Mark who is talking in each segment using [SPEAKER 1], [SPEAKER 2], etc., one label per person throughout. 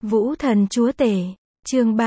[SPEAKER 1] Vũ thần chúa tể, chương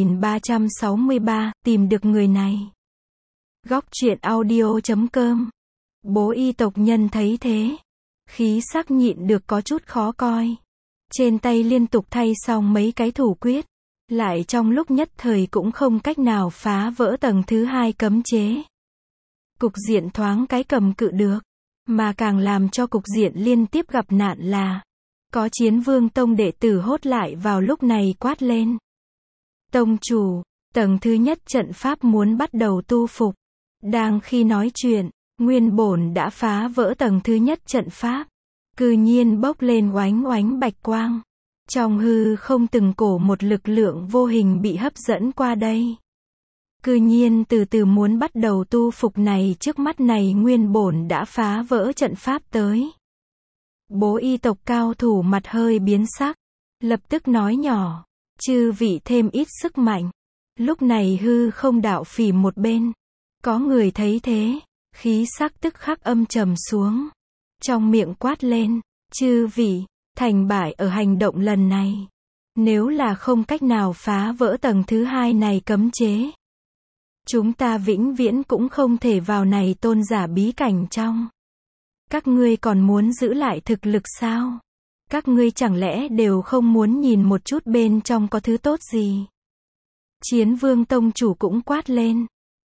[SPEAKER 1] 3363, tìm được người này. Góc truyện audio.com. Bố y tộc nhân thấy thế, khí sắc nhịn được có chút khó coi. Trên tay liên tục thay xong mấy cái thủ quyết, lại trong lúc nhất thời cũng không cách nào phá vỡ tầng thứ 2 cấm chế. Cục diện thoáng cái cầm cự được, mà càng làm cho cục diện liên tiếp gặp nạn là có Chiến Vương Tông đệ tử hốt lại vào lúc này quát lên. Tông chủ, tầng thứ nhất trận pháp muốn bắt đầu tu phục. Đang khi nói chuyện, Nguyên Bổn đã phá vỡ tầng thứ nhất trận pháp. Cư nhiên bốc lên oánh oánh bạch quang. Trong hư không từng cổ một lực lượng vô hình bị hấp dẫn qua đây. Cư nhiên từ từ muốn bắt đầu tu phục này, trước mắt này Nguyên Bổn đã phá vỡ trận pháp tới. Bố y tộc cao thủ mặt hơi biến sắc, lập tức nói nhỏ, chư vị thêm ít sức mạnh. Lúc này hư không đạo phỉ một bên, có người thấy thế, khí sắc tức khắc âm trầm xuống, trong miệng quát lên, chư vị, thành bại ở hành động lần này. Nếu là không cách nào phá vỡ tầng thứ 2 này cấm chế, chúng ta vĩnh viễn cũng không thể vào này tôn giả bí cảnh trong. Các ngươi còn muốn giữ lại thực lực sao? Các ngươi chẳng lẽ đều không muốn nhìn một chút bên trong có thứ tốt gì? Chiến Vương Tông chủ cũng quát lên.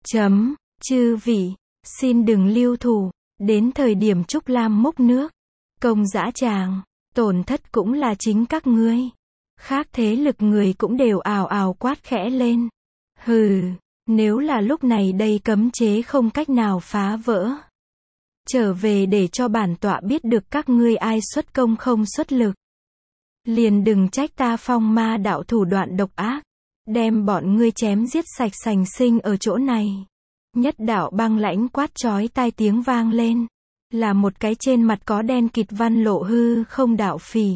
[SPEAKER 1] Chư vị, xin đừng lưu thủ, đến thời điểm Trúc Lam múc nước, công dã tràng, tổn thất cũng là chính các ngươi. Khác thế lực người cũng đều ào ào quát khẽ lên. Hừ, nếu là lúc này đây cấm chế không cách nào phá vỡ, trở về để cho bản tọa biết được các ngươi ai xuất công không xuất lực. Liền đừng trách ta Phong Ma đạo thủ đoạn độc ác, đem bọn ngươi chém giết sạch sành sinh ở chỗ này. Nhất đạo băng lãnh quát chói tai tiếng vang lên, là một cái trên mặt có đen kịt văn lộ hư không đạo phỉ.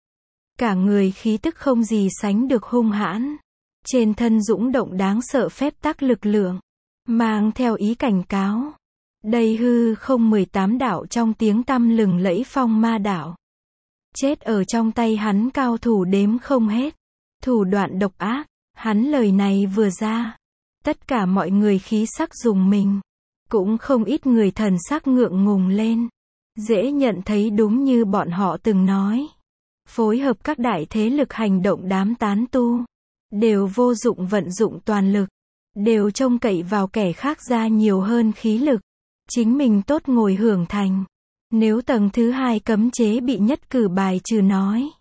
[SPEAKER 1] Cả người khí tức không gì sánh được hung hãn, trên thân dũng động đáng sợ phép tắc lực lượng, mang theo ý cảnh cáo. Đây hư không 18 đạo trong tiếng tăm lừng lẫy Phong Ma đạo. Chết ở trong tay hắn cao thủ đếm không hết. Thủ đoạn độc ác, hắn lời này vừa ra, tất cả mọi người khí sắc rùng mình. Cũng không ít người thần sắc ngượng ngùng lên. Dễ nhận thấy đúng như bọn họ từng nói. Phối hợp các đại thế lực hành động đám tán tu, đều vô dụng vận dụng toàn lực, đều trông cậy vào kẻ khác ra nhiều hơn khí lực. Chính mình tốt ngồi hưởng thành. Nếu tầng thứ 2 cấm chế bị nhất cử bài trừ nói,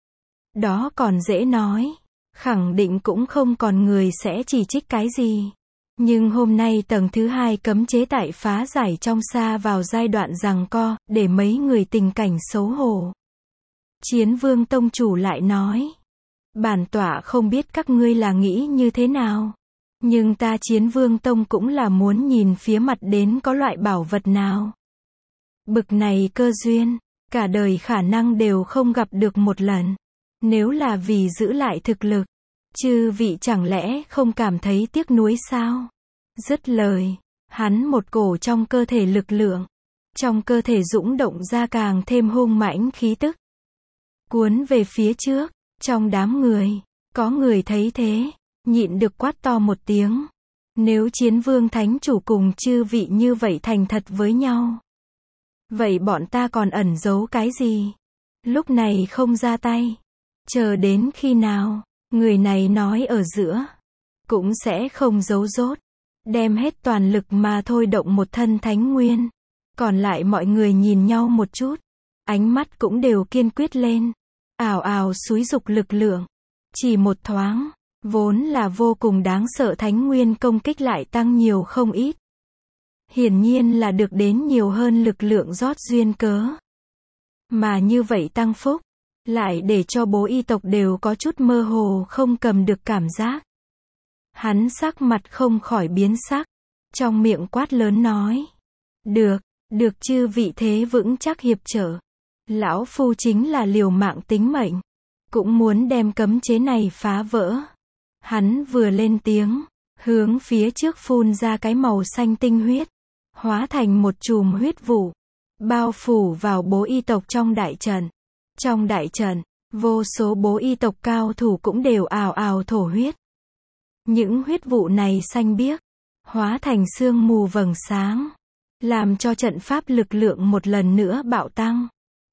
[SPEAKER 1] đó còn dễ nói, khẳng định cũng không còn người sẽ chỉ trích cái gì. Nhưng hôm nay tầng thứ 2 cấm chế tại phá giải trong xa vào giai đoạn giằng co, để mấy người tình cảnh xấu hổ. Chiến Vương Tông chủ lại nói, bản tọa không biết các ngươi là nghĩ như thế nào, nhưng ta Chiến Vương Tông cũng là muốn nhìn phía mặt đến có loại bảo vật nào. Bực này cơ duyên, cả đời khả năng đều không gặp được một lần. Nếu là vì giữ lại thực lực, chư vị chẳng lẽ không cảm thấy tiếc nuối sao? Dứt lời, hắn một cổ trong cơ thể lực lượng, trong cơ thể dũng động ra càng thêm hung mãnh khí tức, cuốn về phía trước. Trong đám người, có người thấy thế, nhịn được quát to một tiếng. Nếu Chiến Vương Thánh Chủ cùng chư vị như vậy thành thật với nhau, vậy bọn ta còn ẩn giấu cái gì? Lúc này không ra tay, chờ đến khi nào? Người này nói ở giữa, cũng sẽ không giấu giốt, đem hết toàn lực mà thôi động một thân thánh nguyên. Còn lại mọi người nhìn nhau một chút, ánh mắt cũng đều kiên quyết lên, ào ào xúi dục lực lượng. Chỉ một thoáng, vốn là vô cùng đáng sợ thánh nguyên công kích lại tăng nhiều không ít. Hiển nhiên là được đến nhiều hơn lực lượng rót duyên cớ. Mà như vậy tăng phúc, lại để cho bố y tộc đều có chút mơ hồ không cầm được cảm giác. Hắn sắc mặt không khỏi biến sắc, trong miệng quát lớn nói. Được chư vị thế vững chắc hiệp trợ. Lão phu chính là liều mạng tính mệnh, cũng muốn đem cấm chế này phá vỡ. Hắn vừa lên tiếng, hướng phía trước phun ra cái màu xanh tinh huyết, hóa thành một chùm huyết vụ, bao phủ vào bố y tộc trong đại trận. Trong đại trận, Vô số bố y tộc cao thủ cũng đều ào ào thổ huyết. Những huyết vụ này xanh biếc, hóa thành sương mù vầng sáng, làm cho trận pháp lực lượng một lần nữa bạo tăng.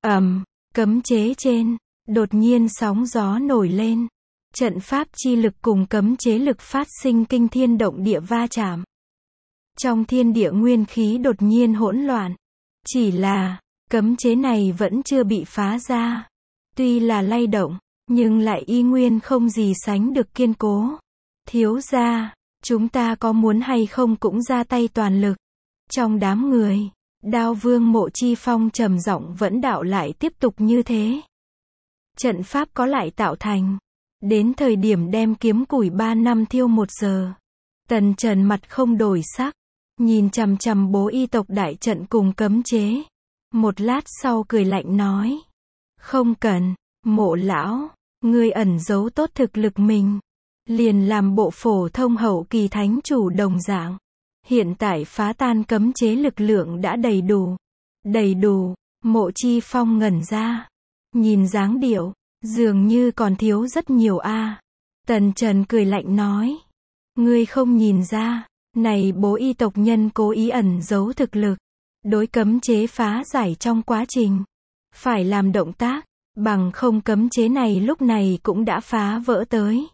[SPEAKER 1] Cấm chế trên, đột nhiên sóng gió nổi lên. Trận pháp chi lực cùng cấm chế lực phát sinh kinh thiên động địa va chạm. Trong thiên địa nguyên khí đột nhiên hỗn loạn. Chỉ là, cấm chế này vẫn chưa bị phá ra. Tuy là lay động, nhưng lại y nguyên không gì sánh được kiên cố. Thiếu gia, chúng ta có muốn hay không cũng ra tay toàn lực. Trong đám người, Đao Vương Mộ Chi Phong trầm giọng vẫn đạo lại tiếp tục như thế. Trận pháp có lại tạo thành. Đến thời điểm đem kiếm củi 3 năm thiêu 1 giờ. Tần Trần mặt không đổi sắc, nhìn chằm chằm bố y tộc đại trận cùng cấm chế. Một lát sau cười lạnh nói. Không cần, Mộ lão, ngươi ẩn giấu tốt thực lực mình. Liền làm bộ phổ thông hậu kỳ thánh chủ đồng dạng. Hiện tại phá tan cấm chế lực lượng đã đầy đủ. Đầy đủ, Mộ Chi Phong ngẩn ra. Nhìn dáng điệu, dường như còn thiếu rất nhiều a. Tần Trần cười lạnh nói. Ngươi không nhìn ra, này bố y tộc nhân cố ý ẩn giấu thực lực. Đối cấm chế phá giải trong quá trình. Phải làm động tác, bằng không cấm chế này lúc này cũng đã phá vỡ tới.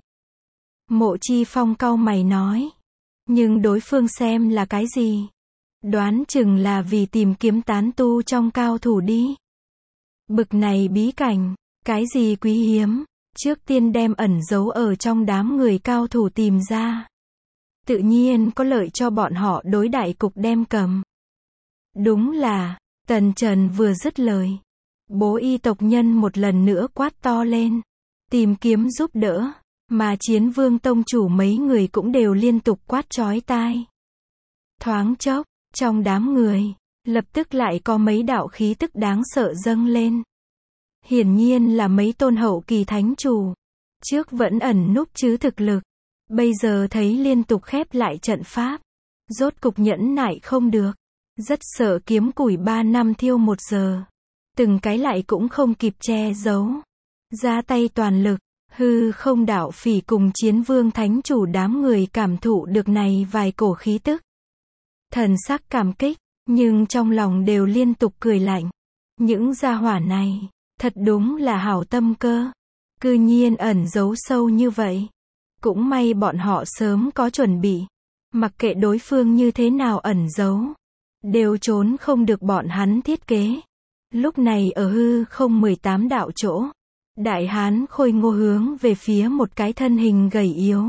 [SPEAKER 1] Mộ Chi Phong cau mày nói. Nhưng đối phương xem là cái gì? Đoán chừng là vì tìm kiếm tán tu trong cao thủ đi. Bực này bí cảnh, cái gì quý hiếm, trước tiên đem ẩn giấu ở trong đám người cao thủ tìm ra. Tự nhiên có lợi cho bọn họ đối đại cục đem cầm. Đúng là, Tần Trần vừa dứt lời. Bố y tộc nhân một lần nữa quát to lên. Tìm kiếm giúp đỡ. Mà Chiến Vương tông chủ mấy người cũng đều liên tục quát chói tai. Thoáng chốc, trong đám người, lập tức lại có mấy đạo khí tức đáng sợ dâng lên. Hiển nhiên là mấy tôn hậu kỳ thánh chủ. Trước vẫn ẩn núp chứ thực lực. Bây giờ thấy liên tục khép lại trận pháp. Rốt cục nhẫn nại không được. Rất sợ kiếm củi 3 năm thiêu 1 giờ. Từng cái lại cũng không kịp che giấu. Ra tay toàn lực. Hư không đạo phỉ cùng Chiến Vương thánh chủ đám người cảm thụ được này vài cổ khí tức. Thần sắc cảm kích, nhưng trong lòng đều liên tục cười lạnh. Những gia hỏa này, thật đúng là hảo tâm cơ. Cư nhiên ẩn giấu sâu như vậy. Cũng may bọn họ sớm có chuẩn bị. Mặc kệ đối phương như thế nào ẩn giấu, đều trốn không được bọn hắn thiết kế. Lúc này ở hư không 18 đạo chỗ. Đại hán khôi ngô hướng về phía một cái thân hình gầy yếu.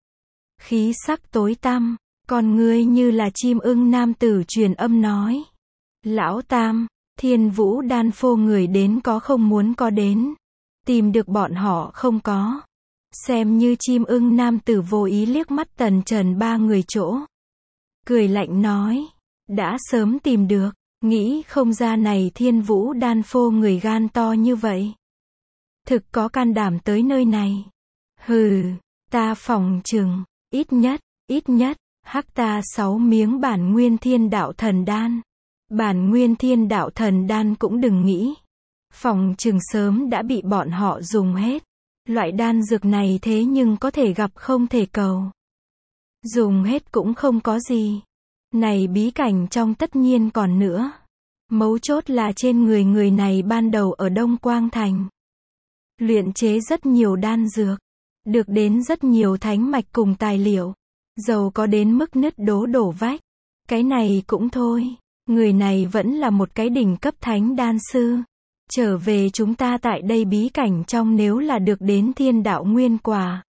[SPEAKER 1] Khí sắc tối tăm, con ngươi như là chim ưng nam tử truyền âm nói. Lão Tam, Thiên Vũ Đan phô người đến có không muốn có đến. Tìm được bọn họ không có. Xem như chim ưng nam tử vô ý liếc mắt Tần Trần 3 người chỗ. Cười lạnh nói. Đã sớm tìm được, nghĩ không ra này Thiên Vũ Đan phô người gan to như vậy. Thực có can đảm tới nơi này. Hừ, ta phỏng chừng, ít nhất, hắc ta 6 miếng bản nguyên thiên đạo thần đan. Bản nguyên thiên đạo thần đan cũng đừng nghĩ. Phỏng chừng sớm đã bị bọn họ dùng hết. Loại đan dược này thế nhưng có thể gặp không thể cầu. Dùng hết cũng không có gì. Này bí cảnh trong tất nhiên còn nữa. Mấu chốt là trên người này ban đầu ở Đông Quang Thành. Luyện chế rất nhiều đan dược. Được đến rất nhiều thánh mạch cùng tài liệu. Giàu có đến mức nứt đổ vách. Cái này cũng thôi. Người này vẫn là một cái đỉnh cấp thánh đan sư. Trở về chúng ta tại đây bí cảnh trong nếu là được đến thiên đạo nguyên quả.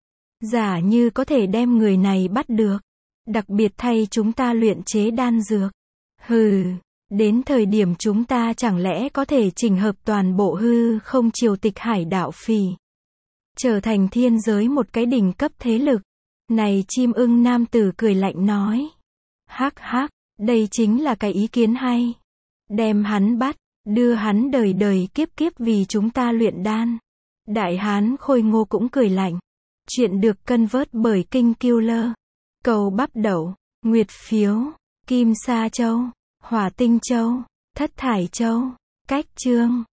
[SPEAKER 1] Giả như có thể đem người này bắt được. Đặc biệt thay chúng ta luyện chế đan dược. Hừ. Đến thời điểm chúng ta chẳng lẽ có thể chỉnh hợp toàn bộ hư không triều tịch hải đạo phỉ. Trở thành thiên giới một cái đỉnh cấp thế lực. Này chim ưng nam tử cười lạnh nói. Hắc hắc, đây chính là cái ý kiến hay. Đem hắn bắt, đưa hắn đời đời kiếp kiếp vì chúng ta luyện đan. Đại hán khôi ngô cũng cười lạnh. Chuyện được cân vớt bởi Kinh Killer. Cầu bắp đậu, nguyệt phiếu, kim sa châu, hỏa tinh châu, thất thải châu, cách chương.